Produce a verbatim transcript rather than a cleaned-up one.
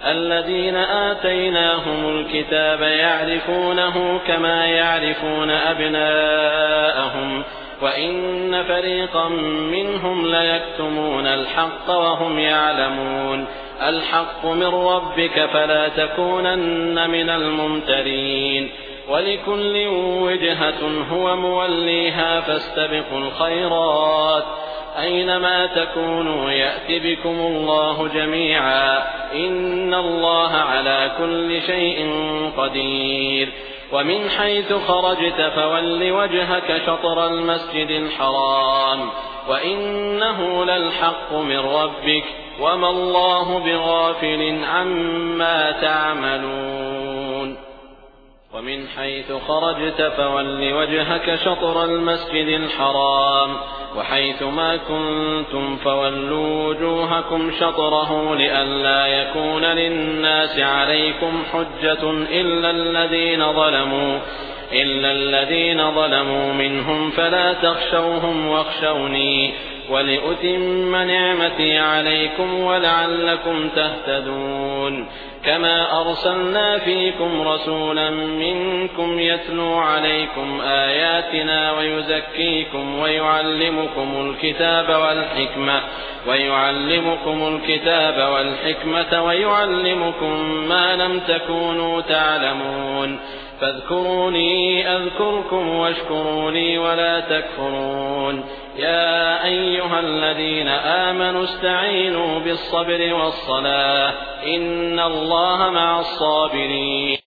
الذين آتيناهم الكتاب يعرفونه كما يعرفون أبناءهم وإن فريقا منهم ليكتمون الحق وهم يعلمون. الحق من ربك فلا تكونن من الممترين. ولكل وجهة هو موليها فاستبقوا الخيرات أينما تكونوا يأت بكم الله جميعا إن الله على كل شيء قدير. ومن حيث خرجت فول وجهك شطر المسجد الحرام وإنه للحق من ربك وما الله بغافل عما تعملون. ومن حيث خرجت فول وجهك شطر المسجد الحرام وحيث ما كنتم فولوا وجوهكم شطره لئلا يكون للناس عليكم حجة إلا الذين ظلموا إلا الذين ظلموا منهم فلا تخشوهم واخشوني ولأتم نعمتي عليكم ولعلكم تهتدون. كما أرسلنا فيكم رسولا منكم يتلو عليكم آياتنا ويزكيكم ويعلمكم الكتاب والحكمة ويعلمكم الكتاب والحكمة ويعلمكم ما لم تكونوا تعلمون. فاذكروني أذكركم واشكروا لي ولا تكفرون. يا أيها الذين آمنوا استعينوا بالصبر والصلاة إن الله مع الصابرين.